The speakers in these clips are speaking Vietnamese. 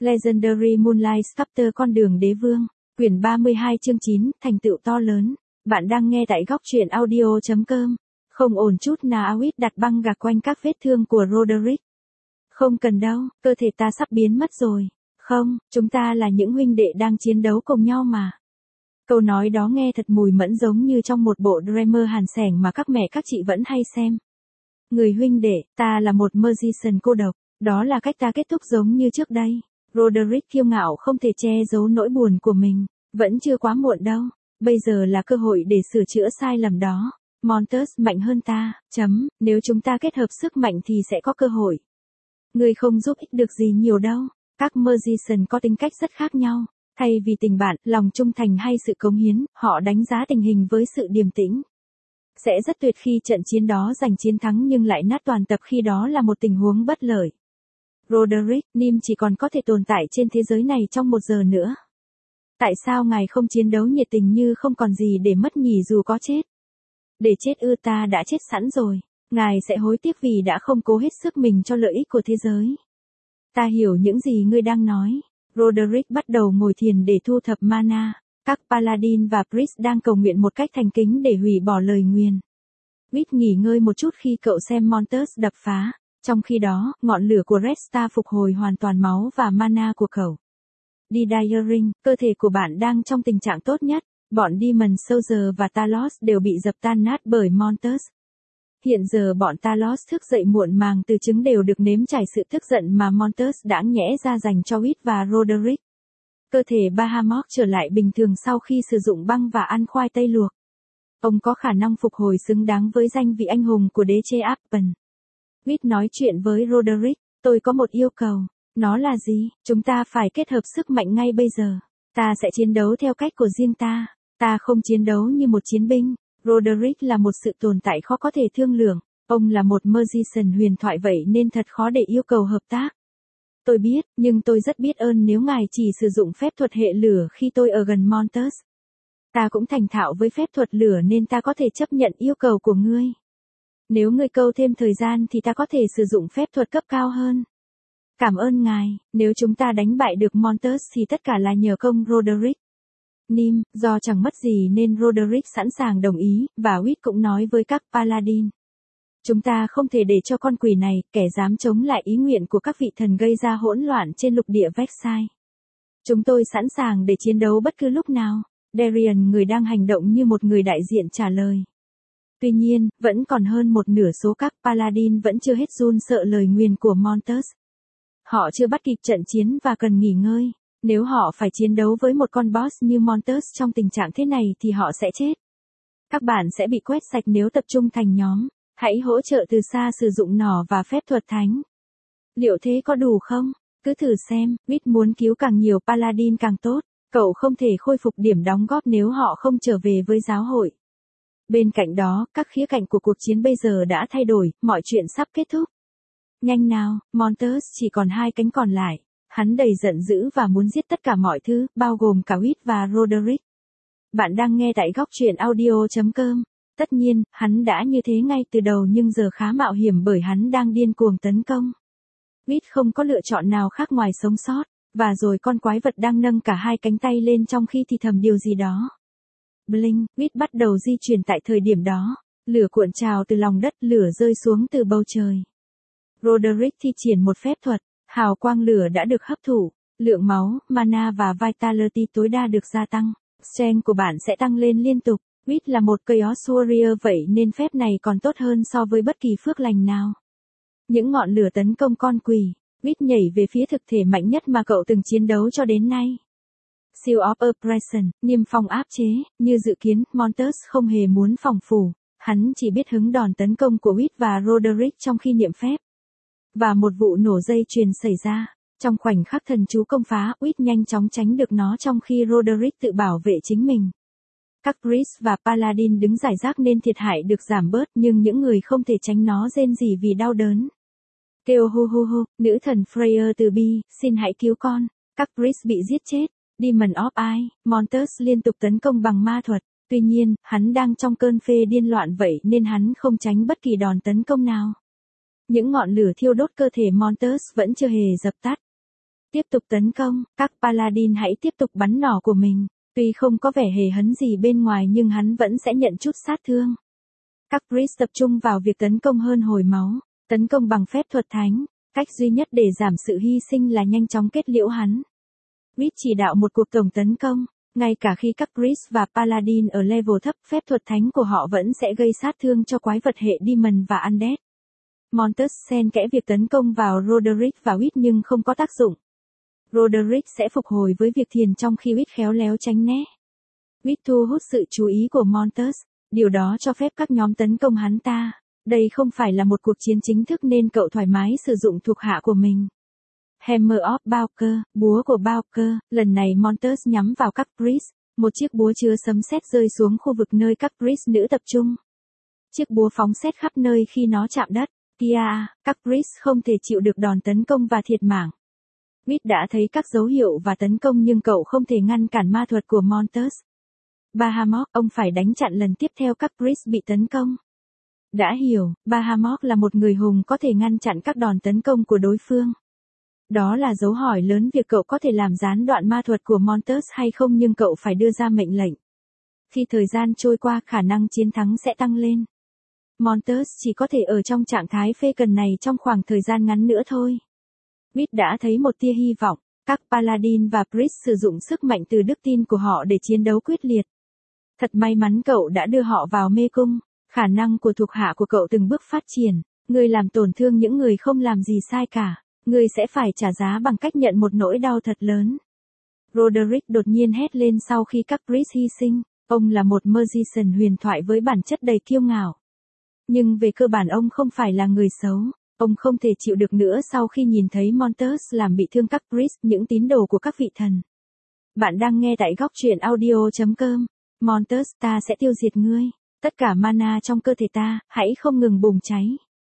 Legendary Moonlight Sculptor con đường đế vương, quyển 32 chương 9, thành tựu to lớn. Bạn đang nghe tại góc truyện audio.com. Không ổn chút nào. Awit đặt băng gạc quanh các vết thương của Roderick. Không cần đâu, cơ thể ta sắp biến mất rồi. Không, chúng ta là những huynh đệ đang chiến đấu cùng nhau mà. Câu nói đó nghe thật mùi mẫn giống như trong một bộ drama hàn sẻng mà các mẹ các chị vẫn hay xem. Người huynh đệ, ta là một magician cô độc, đó là cách ta kết thúc giống như trước đây. Roderick kiêu ngạo không thể che giấu nỗi buồn của mình, vẫn chưa quá muộn đâu, bây giờ là cơ hội để sửa chữa sai lầm đó. Montes mạnh hơn ta, nếu chúng ta kết hợp sức mạnh thì sẽ có cơ hội. Người không giúp ích được gì nhiều đâu, các magician có tính cách rất khác nhau, thay vì tình bạn, lòng trung thành hay sự cống hiến, họ đánh giá tình hình với sự điềm tĩnh. Sẽ rất tuyệt khi trận chiến đó giành chiến thắng nhưng lại nát toàn tập khi đó là một tình huống bất lợi. Roderick, Nim chỉ còn có thể tồn tại trên thế giới này trong 1 giờ nữa. Tại sao ngài không chiến đấu nhiệt tình như không còn gì để mất nhỉ dù có chết? Để chết ư? Ta đã chết sẵn rồi. Ngài sẽ hối tiếc vì đã không cố hết sức mình cho lợi ích của thế giới. Ta hiểu những gì ngươi đang nói. Roderick bắt đầu ngồi thiền để thu thập mana. Các paladin và priest đang cầu nguyện một cách thành kính để hủy bỏ lời nguyền. Awit nghỉ ngơi một chút khi cậu xem Montes đập phá. Trong khi đó, ngọn lửa của Red Star phục hồi hoàn toàn máu và mana của cậu. Diring, cơ thể của bạn đang trong tình trạng tốt nhất. Bọn Demon Soldier và Talos đều bị dập tan nát bởi Montes. Hiện giờ bọn Talos thức dậy muộn màng từ trứng đều được nếm trải sự tức giận mà Montes đã nhẽ ra dành cho Awit và Roderick. Cơ thể Bahamut trở lại bình thường sau khi sử dụng băng và ăn khoai tây luộc. Ông có khả năng phục hồi xứng đáng với danh vị anh hùng của đế chế Appen. Awit nói chuyện với Roderick, tôi có một yêu cầu. Nó là gì? Chúng ta phải kết hợp sức mạnh ngay bây giờ. Ta sẽ chiến đấu theo cách của riêng ta. Ta không chiến đấu như một chiến binh. Roderick là một sự tồn tại khó có thể thương lượng. Ông là một magician huyền thoại vậy nên thật khó để yêu cầu hợp tác. Tôi biết, nhưng tôi rất biết ơn nếu ngài chỉ sử dụng phép thuật hệ lửa khi tôi ở gần Montes. Ta cũng thành thạo với phép thuật lửa nên ta có thể chấp nhận yêu cầu của ngươi. Nếu ngươi câu thêm thời gian thì ta có thể sử dụng phép thuật cấp cao hơn. Cảm ơn ngài, nếu chúng ta đánh bại được Montes thì tất cả là nhờ công Roderick. Nim, do chẳng mất gì nên Roderick sẵn sàng đồng ý, và Awit cũng nói với các paladin. Chúng ta không thể để cho con quỷ này, kẻ dám chống lại ý nguyện của các vị thần gây ra hỗn loạn trên lục địa Vexai. Chúng tôi sẵn sàng để chiến đấu bất cứ lúc nào. Darian, người đang hành động như một người đại diện, trả lời. Tuy nhiên, vẫn còn hơn một nửa số các paladin vẫn chưa hết run sợ lời nguyền của Montes. Họ chưa bắt kịp trận chiến và cần nghỉ ngơi. Nếu họ phải chiến đấu với một con boss như Montes trong tình trạng thế này thì họ sẽ chết. Các bạn sẽ bị quét sạch nếu tập trung thành nhóm. Hãy hỗ trợ từ xa sử dụng nỏ và phép thuật thánh. Liệu thế có đủ không? Cứ thử xem, Awit muốn cứu càng nhiều paladin càng tốt. Cậu không thể khôi phục điểm đóng góp nếu họ không trở về với giáo hội. Bên cạnh đó, các khía cạnh của cuộc chiến bây giờ đã thay đổi, mọi chuyện sắp kết thúc. Nhanh nào, Montes chỉ còn 2 cánh còn lại. Hắn đầy giận dữ và muốn giết tất cả mọi thứ, bao gồm cả Awit và Roderick. Bạn đang nghe tại góc truyện audio.com. Tất nhiên, hắn đã như thế ngay từ đầu nhưng giờ khá mạo hiểm bởi hắn đang điên cuồng tấn công. Awit không có lựa chọn nào khác ngoài sống sót, và rồi con quái vật đang nâng cả 2 cánh tay lên trong khi thì thầm điều gì đó. Bling, Awit bắt đầu di chuyển tại thời điểm đó. Lửa cuộn trào từ lòng đất, lửa rơi xuống từ bầu trời. Roderick thi triển một phép thuật, hào quang lửa đã được hấp thụ, lượng máu, mana và vitality tối đa được gia tăng. Strength của bạn sẽ tăng lên liên tục. Awit là một Chaos Warrior vậy nên phép này còn tốt hơn so với bất kỳ phước lành nào. Những ngọn lửa tấn công con quỷ. Awit nhảy về phía thực thể mạnh nhất mà cậu từng chiến đấu cho đến nay. Seal of Oppression, niêm phong áp chế. Như dự kiến, Montes không hề muốn phòng phủ. Hắn chỉ biết hứng đòn tấn công của Awit và Roderick trong khi niệm phép. Và một vụ nổ dây chuyền xảy ra. Trong khoảnh khắc thần chú công phá, Awit nhanh chóng tránh được nó trong khi Roderick tự bảo vệ chính mình. Các priest và paladin đứng rải rác nên thiệt hại được giảm bớt nhưng những người không thể tránh nó rên rỉ vì đau đớn. Kêu hu hu hu, nữ thần Freya từ bi, xin hãy cứu con. Các priest bị giết chết. Demon of Eye, Montes liên tục tấn công bằng ma thuật. Tuy nhiên, hắn đang trong cơn phê điên loạn vậy nên hắn không tránh bất kỳ đòn tấn công nào. Những ngọn lửa thiêu đốt cơ thể Montes vẫn chưa hề dập tắt. Tiếp tục tấn công, các Paladin hãy tiếp tục bắn nỏ của mình. Tuy không có vẻ hề hấn gì bên ngoài nhưng hắn vẫn sẽ nhận chút sát thương. Các Priest tập trung vào việc tấn công hơn hồi máu, tấn công bằng phép thuật thánh. Cách duy nhất để giảm sự hy sinh là nhanh chóng kết liễu hắn. Reed chỉ đạo một cuộc tổng tấn công, ngay cả khi các Priest và Paladin ở level thấp, phép thuật thánh của họ vẫn sẽ gây sát thương cho quái vật hệ Demon và Undead. Montes xen kẽ việc tấn công vào Roderick và Reed nhưng không có tác dụng. Roderick sẽ phục hồi với việc thiền trong khi Reed khéo léo tránh né. Reed thu hút sự chú ý của Montes, điều đó cho phép các nhóm tấn công hắn ta. Đây không phải là một cuộc chiến chính thức nên cậu thoải mái sử dụng thuộc hạ của mình. Hammer of Bowker, búa của Bowker, lần này Montes nhắm vào các Priest, một chiếc búa chứa sấm sét rơi xuống khu vực nơi các Priest nữ tập trung. Chiếc búa phóng sét khắp nơi khi nó chạm đất. Các Priest không thể chịu được đòn tấn công và thiệt mạng. Reed đã thấy các dấu hiệu và tấn công nhưng cậu không thể ngăn cản ma thuật của Montes. Bahamut, ông phải đánh chặn lần tiếp theo các Priest bị tấn công. Đã hiểu, Bahamut là một người hùng có thể ngăn chặn các đòn tấn công của đối phương. Đó là dấu hỏi lớn việc cậu có thể làm gián đoạn ma thuật của Montes hay không nhưng cậu phải đưa ra mệnh lệnh. Khi thời gian trôi qua khả năng chiến thắng sẽ tăng lên. Montes chỉ có thể ở trong trạng thái phê cần này trong khoảng thời gian ngắn nữa thôi. Reed đã thấy một tia hy vọng, các Paladin và Priest sử dụng sức mạnh từ đức tin của họ để chiến đấu quyết liệt. Thật may mắn cậu đã đưa họ vào mê cung, khả năng của thuộc hạ của cậu từng bước phát triển, người làm tổn thương những người không làm gì sai cả, người sẽ phải trả giá bằng cách nhận một nỗi đau thật lớn. Roderick đột nhiên hét lên sau khi các Priest hy sinh, ông là một Magician huyền thoại với bản chất đầy kiêu ngạo. Nhưng về cơ bản ông không phải là người xấu. Ông không thể chịu được nữa sau khi nhìn thấy Montes làm bị thương các Priest, những tín đồ của các vị thần. Bạn đang nghe tại góc truyện audio.com. Montes, ta sẽ tiêu diệt ngươi. Tất cả mana trong cơ thể ta, hãy không ngừng bùng cháy.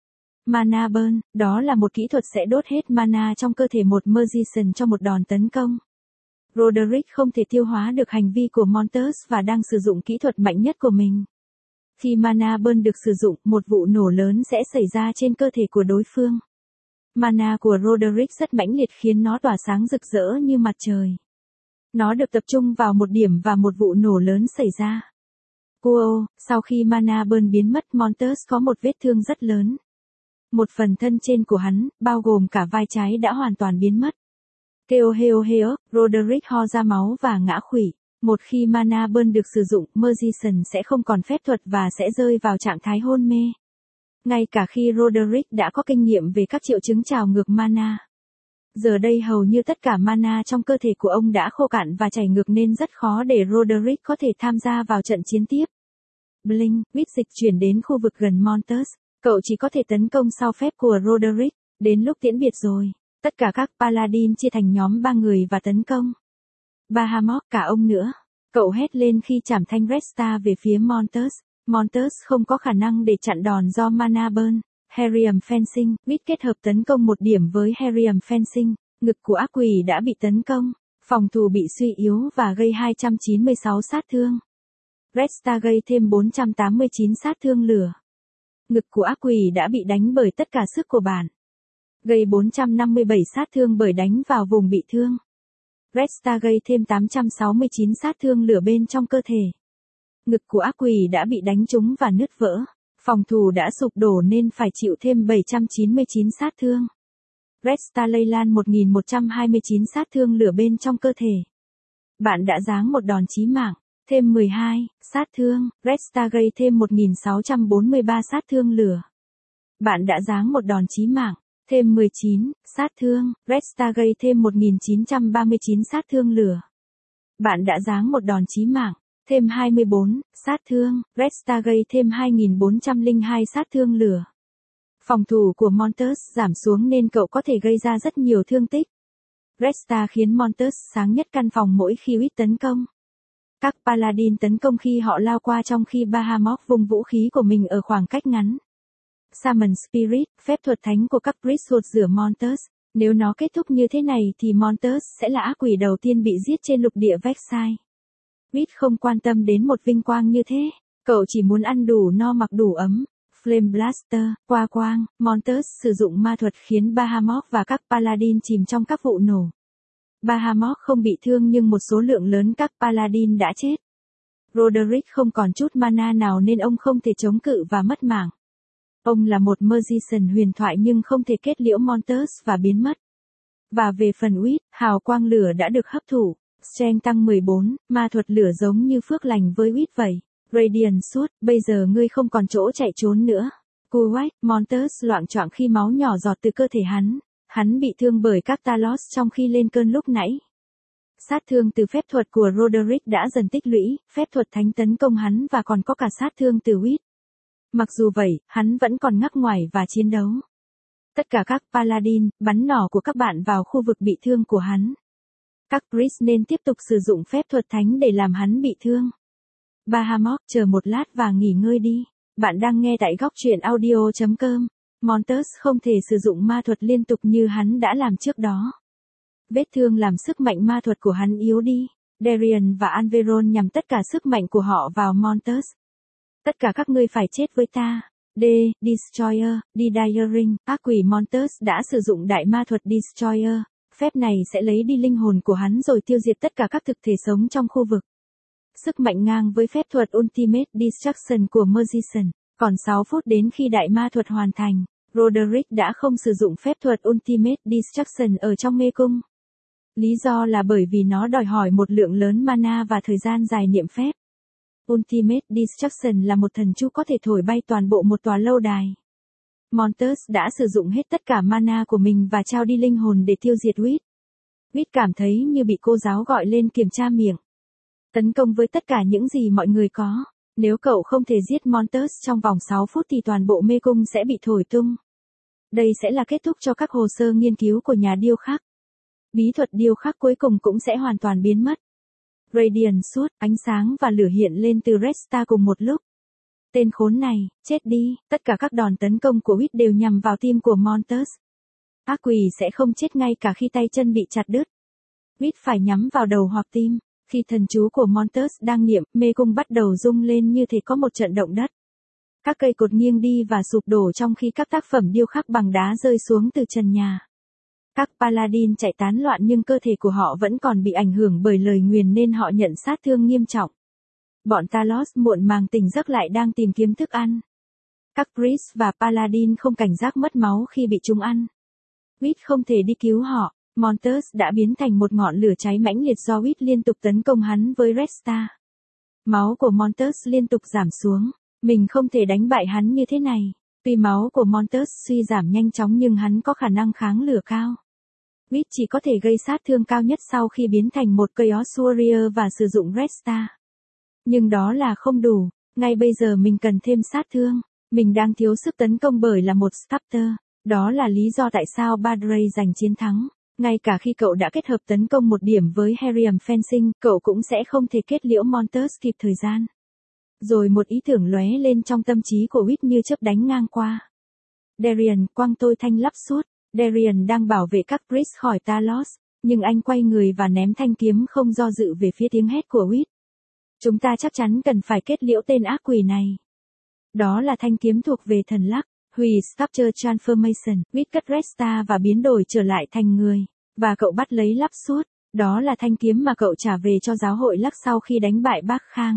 Mana burn, đó là một kỹ thuật sẽ đốt hết mana trong cơ thể một Magician cho một đòn tấn công. Roderick không thể tiêu hóa được hành vi của Montes và đang sử dụng kỹ thuật mạnh nhất của mình. Khi mana burn được sử dụng, một vụ nổ lớn sẽ xảy ra trên cơ thể của đối phương. Mana của Roderick rất mãnh liệt khiến nó tỏa sáng rực rỡ như mặt trời. Nó được tập trung vào một điểm và một vụ nổ lớn xảy ra. Sau khi mana burn biến mất, Montes có một vết thương rất lớn. Một phần thân trên của hắn, bao gồm cả vai trái đã hoàn toàn biến mất. Roderick ho ra máu và ngã khuỵu. Một khi mana burn được sử dụng, Magician sẽ không còn phép thuật và sẽ rơi vào trạng thái hôn mê. Ngay cả khi Roderick đã có kinh nghiệm về các triệu chứng trào ngược mana. Giờ đây hầu như tất cả mana trong cơ thể của ông đã khô cạn và chảy ngược nên rất khó để Roderick có thể tham gia vào trận chiến tiếp. Blink, Reed dịch chuyển đến khu vực gần Montes. Cậu chỉ có thể tấn công sau phép của Roderick. Đến lúc tiễn biệt rồi. Tất cả các Paladin chia thành nhóm 3 người và tấn công. Bahamut, cả ông nữa. Cậu hét lên khi chảm thanh Resta về phía Montes. Montes không có khả năng để chặn đòn do mana burn. Harrium Fencing, Reed kết hợp tấn công một điểm với Harrium Fencing. Ngực của ác quỷ đã bị tấn công. Phòng thủ bị suy yếu và gây 296 sát thương. Resta gây thêm 489 sát thương lửa. Ngực của ác quỷ đã bị đánh bởi tất cả sức của bạn. Gây 457 sát thương bởi đánh vào vùng bị thương. Resta gây thêm 869 sát thương lửa bên trong cơ thể. Ngực của ác quỷ đã bị đánh trúng và nứt vỡ. Phòng thủ đã sụp đổ nên phải chịu thêm 799 sát thương. Resta lây lan 1129 sát thương lửa bên trong cơ thể. Bạn đã giáng một đòn chí mạng. Thêm 12 sát thương. Resta gây thêm 1643 sát thương lửa. Bạn đã giáng một đòn chí mạng. Thêm 19 sát thương. Resta gây thêm 1939 sát thương lửa. Bạn đã giáng một đòn chí mạng. Thêm 24 sát thương. Resta gây thêm 2402 sát thương lửa. Phòng thủ của Montes giảm xuống nên cậu có thể gây ra rất nhiều thương tích. Resta khiến Montes sáng nhất căn phòng mỗi khi Reed tấn công. Các Paladin tấn công khi họ lao qua trong khi Bahamut vung vũ khí của mình ở khoảng cách ngắn. Summon Spirit, phép thuật thánh của các Priest ruột rửa Montes. Nếu nó kết thúc như thế này thì Montes sẽ là ác quỷ đầu tiên bị giết trên lục địa Vexai. Reed không quan tâm đến một vinh quang như thế. Cậu chỉ muốn ăn đủ no mặc đủ ấm. Flame Blaster, qua quang, Montes sử dụng ma thuật khiến Bahamut và các Paladin chìm trong các vụ nổ. Bahamut không bị thương nhưng một số lượng lớn các Paladin đã chết. Roderick không còn chút mana nào nên ông không thể chống cự và mất mạng. Ông là một Magician huyền thoại nhưng không thể kết liễu Monsters và biến mất. Và về phần Wit, hào quang lửa đã được hấp thụ. Strength tăng 14, ma thuật lửa giống như phước lành với Wit vậy. Radiant suốt, bây giờ ngươi không còn chỗ chạy trốn nữa. Kuwait, Monsters loạng choạng khi máu nhỏ giọt từ cơ thể hắn. Hắn bị thương bởi các Talos trong khi lên cơn lúc nãy. Sát thương từ phép thuật của Roderick đã dần tích lũy, phép thuật thánh tấn công hắn và còn có cả sát thương từ Wit. Mặc dù vậy, hắn vẫn còn ngắc ngoải và chiến đấu. Tất cả các Paladin, bắn nỏ của các bạn vào khu vực bị thương của hắn. Các Priest nên tiếp tục sử dụng phép thuật thánh để làm hắn bị thương. Bahamut, chờ một lát và nghỉ ngơi đi. Bạn đang nghe tại góc truyện audio.com. Monsters không thể sử dụng ma thuật liên tục như hắn đã làm trước đó. Vết thương làm sức mạnh ma thuật của hắn yếu đi. Darian và Alveron nhằm tất cả sức mạnh của họ vào Monsters. Tất cả các ngươi phải chết với ta. Destroyer, Diring, ác quỷ Monsters đã sử dụng đại ma thuật Destroyer. Phép này sẽ lấy đi linh hồn của hắn rồi tiêu diệt tất cả các thực thể sống trong khu vực. Sức mạnh ngang với phép thuật Ultimate Destruction của Magician. Còn 6 phút đến khi đại ma thuật hoàn thành, Roderick đã không sử dụng phép thuật Ultimate Destruction ở trong mê cung. Lý do là bởi vì nó đòi hỏi một lượng lớn mana và thời gian dài niệm phép. Ultimate Destruction là một thần chú có thể thổi bay toàn bộ một tòa lâu đài. Monsters đã sử dụng hết tất cả mana của mình và trao đi linh hồn để tiêu diệt Wit. Wit cảm thấy như bị cô giáo gọi lên kiểm tra miệng. Tấn công với tất cả những gì mọi người có. Nếu cậu không thể giết Monsters trong vòng 6 phút thì toàn bộ mê cung sẽ bị thổi tung. Đây sẽ là kết thúc cho các hồ sơ nghiên cứu của nhà điêu khắc. Bí thuật điêu khắc cuối cùng cũng sẽ hoàn toàn biến mất. Radiant suốt, ánh sáng và lửa hiện lên từ Resta cùng một lúc. Tên khốn này, chết đi, tất cả các đòn tấn công của Wit đều nhằm vào tim của Monsters. Ác quỷ sẽ không chết ngay cả khi tay chân bị chặt đứt. Wit phải nhắm vào đầu hoặc tim. Khi thần chú của Monsters đang niệm, mê cung bắt đầu rung lên như thể có một trận động đất. Các cây cột nghiêng đi và sụp đổ trong khi các tác phẩm điêu khắc bằng đá rơi xuống từ trần nhà. Các Paladin chạy tán loạn nhưng cơ thể của họ vẫn còn bị ảnh hưởng bởi lời nguyền nên họ nhận sát thương nghiêm trọng. Bọn Talos muộn màng tỉnh giấc lại đang tìm kiếm thức ăn. Các Priest và Paladin không cảnh giác mất máu khi bị chúng ăn. Wit không thể đi cứu họ. Monsters đã biến thành một ngọn lửa cháy mãnh liệt do Wit liên tục tấn công hắn với Resta. Máu của Monsters liên tục giảm xuống. Mình không thể đánh bại hắn như thế này. Tuy máu của Monsters suy giảm nhanh chóng nhưng hắn có khả năng kháng lửa cao. Wit chỉ có thể gây sát thương cao nhất sau khi biến thành một Chaos Warrior và sử dụng Resta. Nhưng đó là không đủ. Ngay bây giờ mình cần thêm sát thương. Mình đang thiếu sức tấn công bởi là một Sculptor. Đó là lý do tại sao Badray giành chiến thắng. Ngay cả khi cậu đã kết hợp tấn công một điểm với Herium Fencing, cậu cũng sẽ không thể kết liễu Monsters kịp thời gian. Rồi một ý tưởng lóe lên trong tâm trí của Wit như chớp đánh ngang qua. Darian, quăng tôi thanh lắp suốt. Darian đang bảo vệ các Priest khỏi Talos, nhưng anh quay người và ném thanh kiếm không do dự về phía tiếng hét của Wit. Chúng ta chắc chắn cần phải kết liễu tên ác quỷ này. Đó là thanh kiếm thuộc về thần lắc. Hủy Sculpture Transformation, Wit cất Resta và biến đổi trở lại thành người. Và cậu bắt lấy lắp suốt. Đó là thanh kiếm mà cậu trả về cho giáo hội lắc sau khi đánh bại Bác Khang.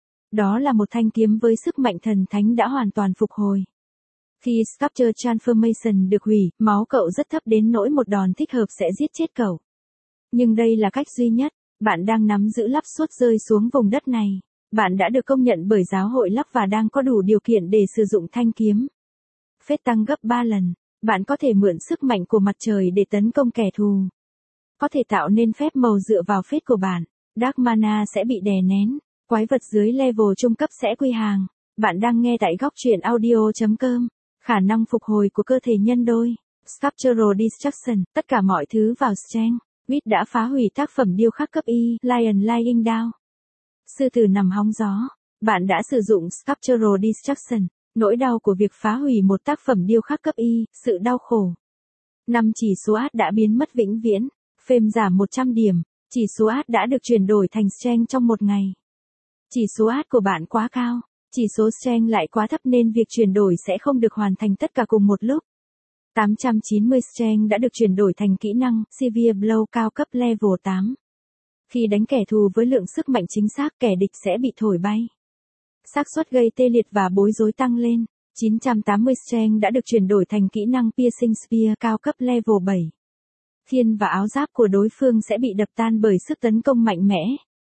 Đó là một thanh kiếm với sức mạnh thần thánh đã hoàn toàn phục hồi. Khi Sculpture Transformation được hủy, máu cậu rất thấp đến nỗi một đòn thích hợp sẽ giết chết cậu. Nhưng đây là cách duy nhất. Bạn đang nắm giữ lắp suốt rơi xuống vùng đất này. Bạn đã được công nhận bởi giáo hội lắc và đang có đủ điều kiện để sử dụng thanh kiếm. Phép tăng gấp 3 lần. Bạn có thể mượn sức mạnh của mặt trời để tấn công kẻ thù. Có thể tạo nên phép màu dựa vào phép của bạn. Dark Mana sẽ bị đè nén. Quái vật dưới level trung cấp sẽ quy hàng. Bạn đang nghe tại góc truyện audio.com. Khả năng phục hồi của cơ thể nhân đôi. Sculptural Destruction, tất cả mọi thứ vào Strength. Wit đã phá hủy tác phẩm điêu khắc cấp Y, Lion Lying Down. Sư tử nằm hóng gió. Bạn đã sử dụng Sculptural Destruction. Nỗi đau của việc phá hủy một tác phẩm điêu khắc cấp Y, sự đau khổ. 5 chỉ số át đã biến mất vĩnh viễn. Phêm giảm 100 điểm. Chỉ số át đã được chuyển đổi thành Strength trong một ngày. Chỉ số át của bạn quá cao. Chỉ số Strength lại quá thấp nên việc chuyển đổi sẽ không được hoàn thành tất cả cùng một lúc. 890 Strength đã được chuyển đổi thành kỹ năng Severe Blow cao cấp level 8. Khi đánh kẻ thù với lượng sức mạnh chính xác, kẻ địch sẽ bị thổi bay. Xác suất gây tê liệt và bối rối tăng lên. 980 Strength đã được chuyển đổi thành kỹ năng Piercing Spear cao cấp level 7. Thiên và áo giáp của đối phương sẽ bị đập tan bởi sức tấn công mạnh mẽ.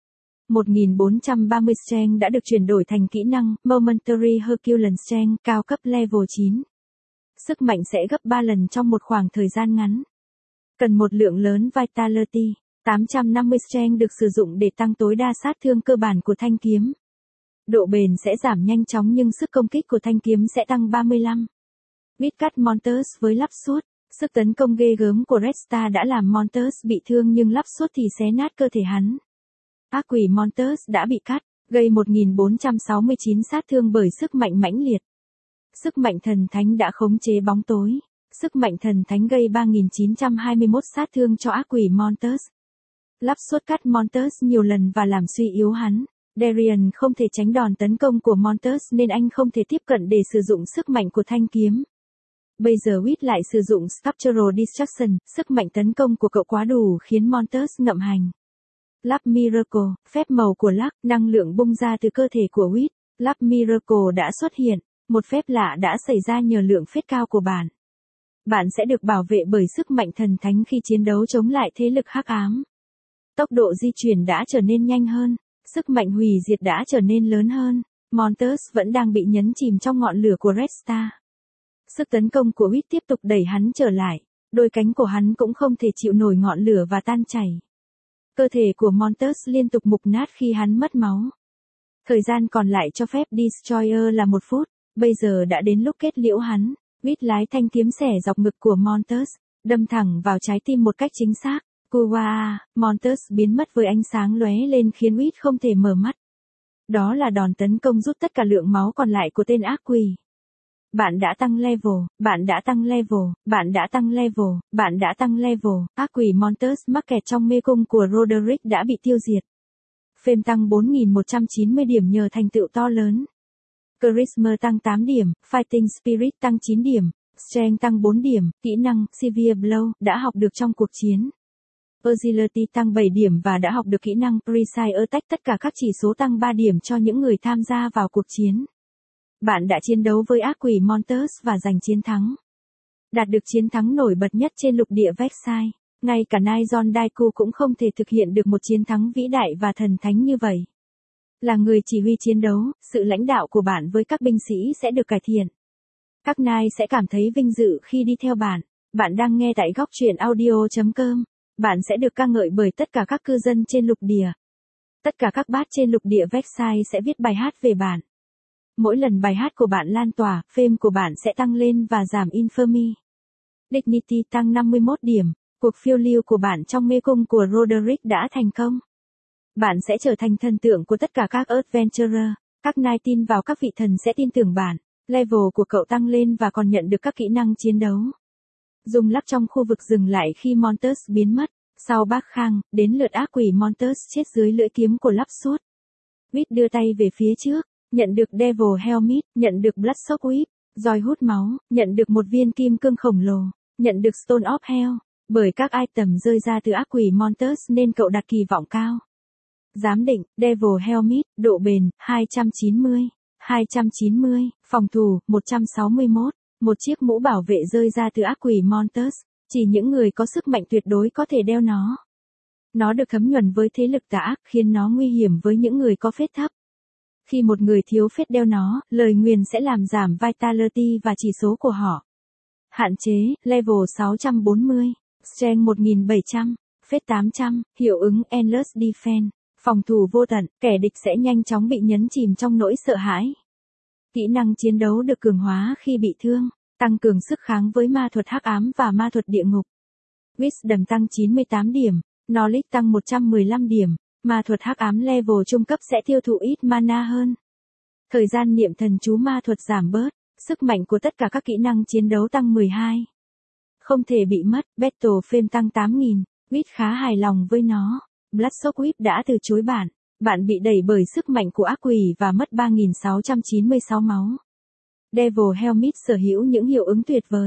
1430 Strength đã được chuyển đổi thành kỹ năng Momentary Herculean Strength cao cấp level 9. Sức mạnh sẽ gấp 3 lần trong một khoảng thời gian ngắn. Cần một lượng lớn Vitality. 850 Strength được sử dụng để tăng tối đa sát thương cơ bản của thanh kiếm. Độ bền sẽ giảm nhanh chóng nhưng sức công kích của thanh kiếm sẽ tăng 35. Witcat Monsters với lắp suốt. Sức tấn công ghê gớm của Red Star đã làm Monsters bị thương nhưng lắp suốt thì xé nát cơ thể hắn. Ác quỷ Monsters đã bị cắt, gây 1469 sát thương bởi sức mạnh mãnh liệt. Sức mạnh thần thánh đã khống chế bóng tối. Sức mạnh thần thánh gây 3921 sát thương cho ác quỷ Monsters. Lắp suốt cắt Monsters nhiều lần và làm suy yếu hắn. Darian không thể tránh đòn tấn công của Monsters nên anh không thể tiếp cận để sử dụng sức mạnh của thanh kiếm. Bây giờ Wit lại sử dụng Sculptural Destruction, sức mạnh tấn công của cậu quá đủ khiến Monsters ngậm hành. Lap Miracle, phép màu của Lắc, năng lượng bung ra từ cơ thể của Wit. Lap Miracle đã xuất hiện, một phép lạ đã xảy ra nhờ lượng phết cao của bạn. Bạn sẽ được bảo vệ bởi sức mạnh thần thánh khi chiến đấu chống lại thế lực hắc ám. Tốc độ di chuyển đã trở nên nhanh hơn, sức mạnh hủy diệt đã trở nên lớn hơn. Monsters vẫn đang bị nhấn chìm trong ngọn lửa của Red Star. Sức tấn công của Wit tiếp tục đẩy hắn trở lại, đôi cánh của hắn cũng không thể chịu nổi ngọn lửa và tan chảy. Cơ thể của Monsters liên tục mục nát khi hắn mất máu. Thời gian còn lại cho phép Destroyer là 1 phút, bây giờ đã đến lúc kết liễu hắn. Wit lái thanh kiếm xẻ dọc ngực của Monsters, đâm thẳng vào trái tim một cách chính xác. Kuwa, Monsters biến mất với ánh sáng lóe lên khiến Wit không thể mở mắt. Đó là đòn tấn công rút tất cả lượng máu còn lại của tên ác quỷ. Bạn đã tăng level, bạn đã tăng level, bạn đã tăng level, bạn đã tăng level. Ác quỷ Monsters mắc kẹt trong mê cung của Roderick đã bị tiêu diệt. Fame tăng 4190 điểm nhờ thành tựu to lớn. Charisma tăng 8 điểm, Fighting Spirit tăng 9 điểm, Strength tăng 4 điểm, kỹ năng Severe Blow đã học được trong cuộc chiến. Agility tăng 7 điểm và đã học được kỹ năng Precise Attack, tất cả các chỉ số tăng 3 điểm cho những người tham gia vào cuộc chiến. Bạn đã chiến đấu với ác quỷ Monsters và giành chiến thắng. Đạt được chiến thắng nổi bật nhất trên lục địa Vexai. Ngay cả Nizon Daiku cũng không thể thực hiện được một chiến thắng vĩ đại và thần thánh như vậy. Là người chỉ huy chiến đấu, sự lãnh đạo của bạn với các binh sĩ sẽ được cải thiện. Các nai sẽ cảm thấy vinh dự khi đi theo bạn. Bạn đang nghe tại góc truyện audio.com. Bạn sẽ được ca ngợi bởi tất cả các cư dân trên lục địa. Tất cả các bát trên lục địa Vexai sẽ viết bài hát về bạn. Mỗi lần bài hát của bạn lan tỏa, fame của bạn sẽ tăng lên và giảm infamy. Dignity tăng 51 điểm, cuộc phiêu lưu của bạn trong mê cung của Roderick đã thành công. Bạn sẽ trở thành thần tượng của tất cả các adventurer, các nai tin vào các vị thần sẽ tin tưởng bạn. Level của cậu tăng lên và còn nhận được các kỹ năng chiến đấu. Dùng lắc trong khu vực dừng lại khi Monsters biến mất. Sau bác Khang, đến lượt ác quỷ Monsters chết dưới lưỡi kiếm của lắp suốt. Wit đưa tay về phía trước, nhận được Devil Helmet, nhận được Bloodsock Whip, roi hút máu, nhận được một viên kim cương khổng lồ, nhận được Stone of Hell. Bởi các item rơi ra từ ác quỷ Monsters nên cậu đặt kỳ vọng cao. Giám định, Devil Helmet, độ bền, 290, 290, phòng thủ, 161, một chiếc mũ bảo vệ rơi ra từ ác quỷ Monsters, chỉ những người có sức mạnh tuyệt đối có thể đeo nó. Nó được thấm nhuần với thế lực tà ác khiến nó nguy hiểm với những người có phết thấp. Khi một người thiếu phết đeo nó, lời nguyền sẽ làm giảm Vitality và chỉ số của họ. Hạn chế, level 640, Strength 1700, phết 800, hiệu ứng Endless Defense, phòng thủ vô tận, kẻ địch sẽ nhanh chóng bị nhấn chìm trong nỗi sợ hãi. Kỹ năng chiến đấu được cường hóa khi bị thương, tăng cường sức kháng với ma thuật hắc ám và ma thuật địa ngục. Wisdom tăng 98 điểm, Knowledge tăng 115 điểm, ma thuật hắc ám level trung cấp sẽ tiêu thụ ít mana hơn. Thời gian niệm thần chú ma thuật giảm bớt, sức mạnh của tất cả các kỹ năng chiến đấu tăng 12. Không thể bị mất, Battle Fame tăng 8000, Wit khá hài lòng với nó. Bloodsock Whip đã từ chối bạn. Bạn bị đẩy bởi sức mạnh của ác quỷ và mất 3696 máu. Devil Helmet sở hữu những hiệu ứng tuyệt vời.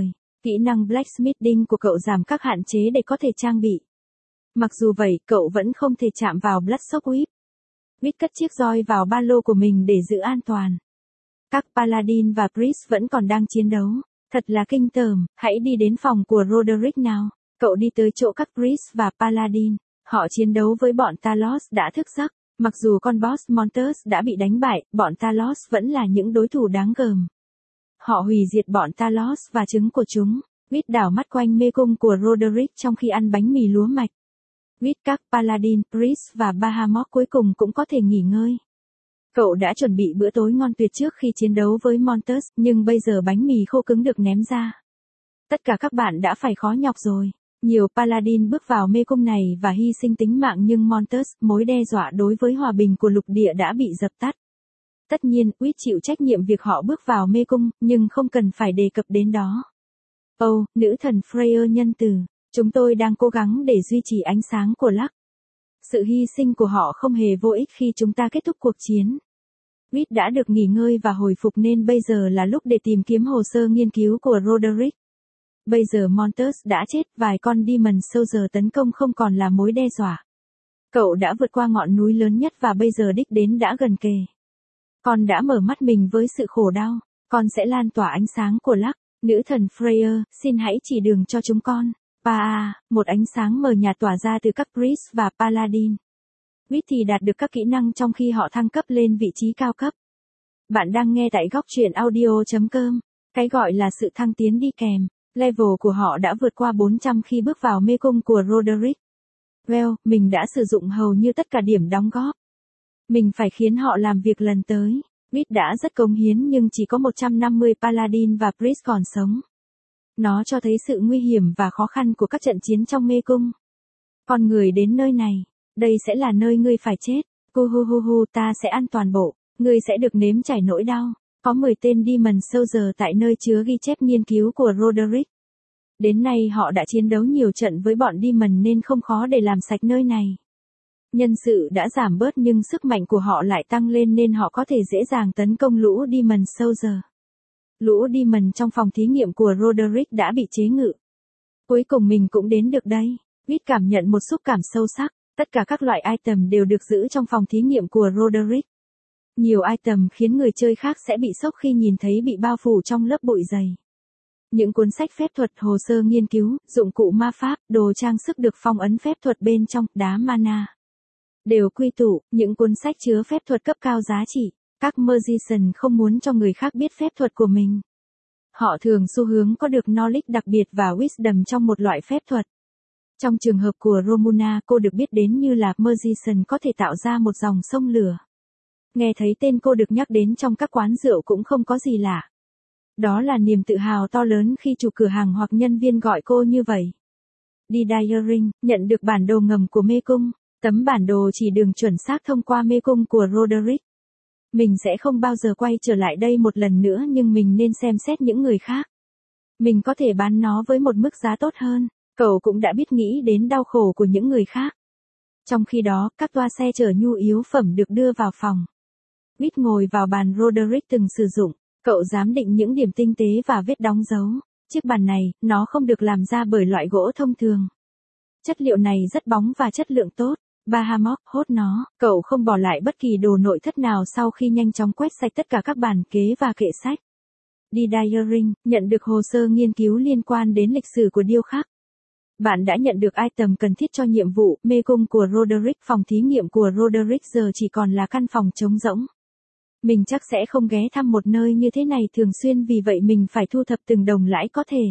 Kỹ năng Blacksmithing của cậu giảm các hạn chế để có thể trang bị. Mặc dù vậy, cậu vẫn không thể chạm vào Bloodsock Whip. Whip cất chiếc roi vào ba lô của mình để giữ an toàn. Các Paladin và Priest vẫn còn đang chiến đấu. Thật là kinh tởm, hãy đi đến phòng của Roderick nào. Cậu đi tới chỗ các Priest và Paladin. Họ chiến đấu với bọn Talos đã thức giấc. Mặc dù con boss Monsters đã bị đánh bại, bọn Talos vẫn là những đối thủ đáng gờm. Họ hủy diệt bọn Talos và trứng của chúng. Whit đảo mắt quanh mê cung của Roderick trong khi ăn bánh mì lúa mạch. Whit, các Paladin, Priest và Bahamut cuối cùng cũng có thể nghỉ ngơi. Cậu đã chuẩn bị bữa tối ngon tuyệt trước khi chiến đấu với Monsters, nhưng bây giờ bánh mì khô cứng được ném ra. Tất cả các bạn đã phải khó nhọc rồi. Nhiều Paladin bước vào mê cung này và hy sinh tính mạng nhưng Monsters, mối đe dọa đối với hòa bình của lục địa đã bị dập tắt. Tất nhiên, Whit chịu trách nhiệm việc họ bước vào mê cung, nhưng không cần phải đề cập đến đó. Nữ thần Freya nhân từ, chúng tôi đang cố gắng để duy trì ánh sáng của Lux. Sự hy sinh của họ không hề vô ích khi chúng ta kết thúc cuộc chiến. Whit đã được nghỉ ngơi và hồi phục nên bây giờ là lúc để tìm kiếm hồ sơ nghiên cứu của Roderick. Bây giờ Monsters đã chết, vài con Demon Soldier tấn công không còn là mối đe dọa. Cậu đã vượt qua ngọn núi lớn nhất và bây giờ đích đến đã gần kề. Con đã mở mắt mình với sự khổ đau, con sẽ lan tỏa ánh sáng của Lux. Nữ thần Freya, xin hãy chỉ đường cho chúng con. Một ánh sáng mờ nhạt tỏa ra từ các Priest và Paladin. Whit thì đạt được các kỹ năng trong khi họ thăng cấp lên vị trí cao cấp. Bạn đang nghe tại góc truyện audio.com. Cái gọi là sự thăng tiến đi kèm. Level của họ đã vượt qua 400 khi bước vào mê cung của Roderick. Mình đã sử dụng hầu như tất cả điểm đóng góp. Mình phải khiến họ làm việc lần tới. Whit đã rất cống hiến nhưng chỉ có 150 Paladin và Priest còn sống. Nó cho thấy sự nguy hiểm và khó khăn của các trận chiến trong mê cung. Con người đến nơi này, đây sẽ là nơi ngươi phải chết. Ta sẽ ăn toàn bộ, ngươi sẽ được nếm trải nỗi đau. Có 10 tên Demon Soldier tại nơi chứa ghi chép nghiên cứu của Roderick. Đến nay họ đã chiến đấu nhiều trận với bọn Demon nên không khó để làm sạch nơi này. Nhân sự đã giảm bớt nhưng sức mạnh của họ lại tăng lên nên họ có thể dễ dàng tấn công lũ Demon Soldier. Lũ Demon trong phòng thí nghiệm của Roderick đã bị chế ngự. Cuối cùng mình cũng đến được đây. Whit cảm nhận một xúc cảm sâu sắc. Tất cả các loại item đều được giữ trong phòng thí nghiệm của Roderick. Nhiều item khiến người chơi khác sẽ bị sốc khi nhìn thấy bị bao phủ trong lớp bụi dày. Những cuốn sách phép thuật, hồ sơ nghiên cứu, dụng cụ ma pháp, đồ trang sức được phong ấn phép thuật bên trong, đá mana. Đều quy tụ, những cuốn sách chứa phép thuật cấp cao giá trị. Các magician không muốn cho người khác biết phép thuật của mình. Họ thường xu hướng có được knowledge đặc biệt và wisdom trong một loại phép thuật. Trong trường hợp của Romuna, cô được biết đến như là magician có thể tạo ra một dòng sông lửa. Nghe thấy tên cô được nhắc đến trong các quán rượu cũng không có gì lạ. Đó là niềm tự hào to lớn khi chủ cửa hàng hoặc nhân viên gọi cô như vậy. Đi Diaring, nhận được bản đồ ngầm của mê cung. Tấm bản đồ chỉ đường chuẩn xác thông qua mê cung của Roderick. Mình sẽ không bao giờ quay trở lại đây một lần nữa nhưng mình nên xem xét những người khác. Mình có thể bán nó với một mức giá tốt hơn. Cậu cũng đã biết nghĩ đến đau khổ của những người khác. Trong khi đó, các toa xe chở nhu yếu phẩm được đưa vào phòng. Whit ngồi vào bàn Roderick từng sử dụng. Cậu giám định những điểm tinh tế và vết đóng dấu. Chiếc bàn này, nó không được làm ra bởi loại gỗ thông thường. Chất liệu này rất bóng và chất lượng tốt. Bahamut, hốt nó. Cậu không bỏ lại bất kỳ đồ nội thất nào sau khi nhanh chóng quét sạch tất cả các bàn kế và kệ sách. Đi Diaring, nhận được hồ sơ nghiên cứu liên quan đến lịch sử của điêu khắc. Bạn đã nhận được item cần thiết cho nhiệm vụ, mê cung của Roderick. Phòng thí nghiệm của Roderick giờ chỉ còn là căn phòng trống rỗng. Mình chắc sẽ không ghé thăm một nơi như thế này thường xuyên vì vậy mình phải thu thập từng đồng lãi có thể.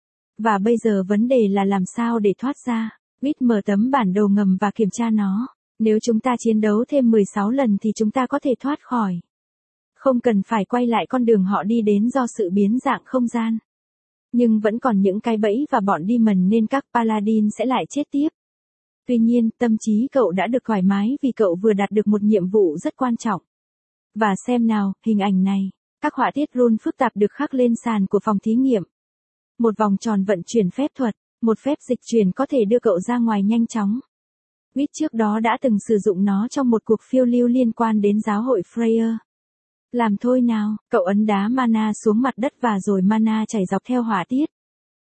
Và bây giờ vấn đề là làm sao để thoát ra. Whit mở tấm bản đồ ngầm và kiểm tra nó. Nếu chúng ta chiến đấu thêm 16 lần thì chúng ta có thể thoát khỏi. Không cần phải quay lại con đường họ đi đến do sự biến dạng không gian. Nhưng vẫn còn những cái bẫy và bọn Demon nên các Paladin sẽ lại chết tiếp. Tuy nhiên, tâm trí cậu đã được thoải mái vì cậu vừa đạt được một nhiệm vụ rất quan trọng. Và xem nào, hình ảnh này. Các họa tiết rune phức tạp được khắc lên sàn của phòng thí nghiệm. Một vòng tròn vận chuyển phép thuật. Một phép dịch chuyển có thể đưa cậu ra ngoài nhanh chóng. Whit trước đó đã từng sử dụng nó trong một cuộc phiêu lưu liên quan đến giáo hội Freya. Làm thôi nào, cậu ấn đá mana xuống mặt đất và rồi mana chảy dọc theo họa tiết.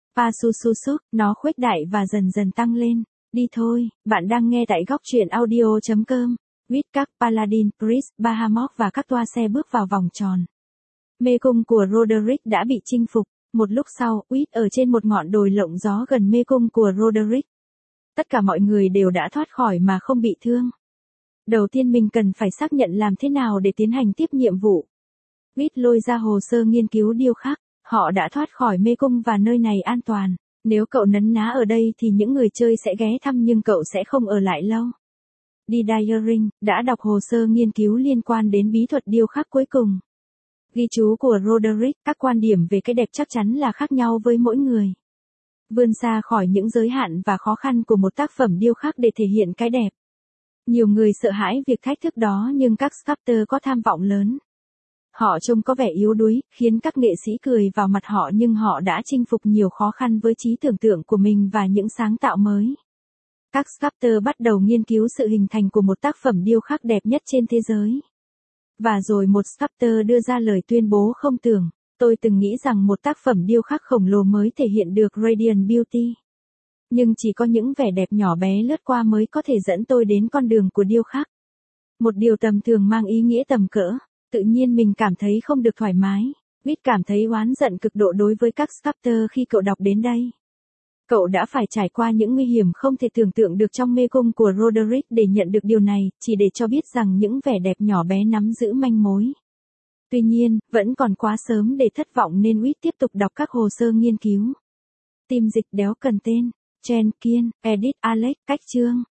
Pasususuk, nó khuếch đại và dần dần tăng lên. Đi thôi, bạn đang nghe tại góc truyện audio.com. With các Paladin, Priest, Bahamut và các toa xe bước vào vòng tròn. Mê cung của Roderick đã bị chinh phục. Một lúc sau, With ở trên một ngọn đồi lộng gió gần mê cung của Roderick. Tất cả mọi người đều đã thoát khỏi mà không bị thương. Đầu tiên mình cần phải xác nhận làm thế nào để tiến hành tiếp nhiệm vụ. With lôi ra hồ sơ nghiên cứu điêu khắc. Họ đã thoát khỏi mê cung và nơi này an toàn. Nếu cậu nấn ná ở đây thì những người chơi sẽ ghé thăm nhưng cậu sẽ không ở lại lâu. Đi Diaring, đã đọc hồ sơ nghiên cứu liên quan đến bí thuật điêu khắc cuối cùng. Ghi chú của Roderick, các quan điểm về cái đẹp chắc chắn là khác nhau với mỗi người. Vươn xa khỏi những giới hạn và khó khăn của một tác phẩm điêu khắc để thể hiện cái đẹp. Nhiều người sợ hãi việc thách thức đó nhưng các sculptor có tham vọng lớn. Họ trông có vẻ yếu đuối, khiến các nghệ sĩ cười vào mặt họ nhưng họ đã chinh phục nhiều khó khăn với trí tưởng tượng của mình và những sáng tạo mới. Các sculptor bắt đầu nghiên cứu sự hình thành của một tác phẩm điêu khắc đẹp nhất trên thế giới. Và rồi một sculptor đưa ra lời tuyên bố không tưởng, tôi từng nghĩ rằng một tác phẩm điêu khắc khổng lồ mới thể hiện được Radiant Beauty. Nhưng chỉ có những vẻ đẹp nhỏ bé lướt qua mới có thể dẫn tôi đến con đường của điêu khắc. Một điều tầm thường mang ý nghĩa tầm cỡ. Tự nhiên mình cảm thấy không được thoải mái. With cảm thấy oán giận cực độ đối với các sculptor khi cậu đọc đến đây. Cậu đã phải trải qua những nguy hiểm không thể tưởng tượng được trong mê cung của Roderick để nhận được điều này, chỉ để cho biết rằng những vẻ đẹp nhỏ bé nắm giữ manh mối. Tuy nhiên, vẫn còn quá sớm để thất vọng nên With tiếp tục đọc các hồ sơ nghiên cứu. Team dịch đéo cần tên. Chen Kiên, Edit Alex, cách chương.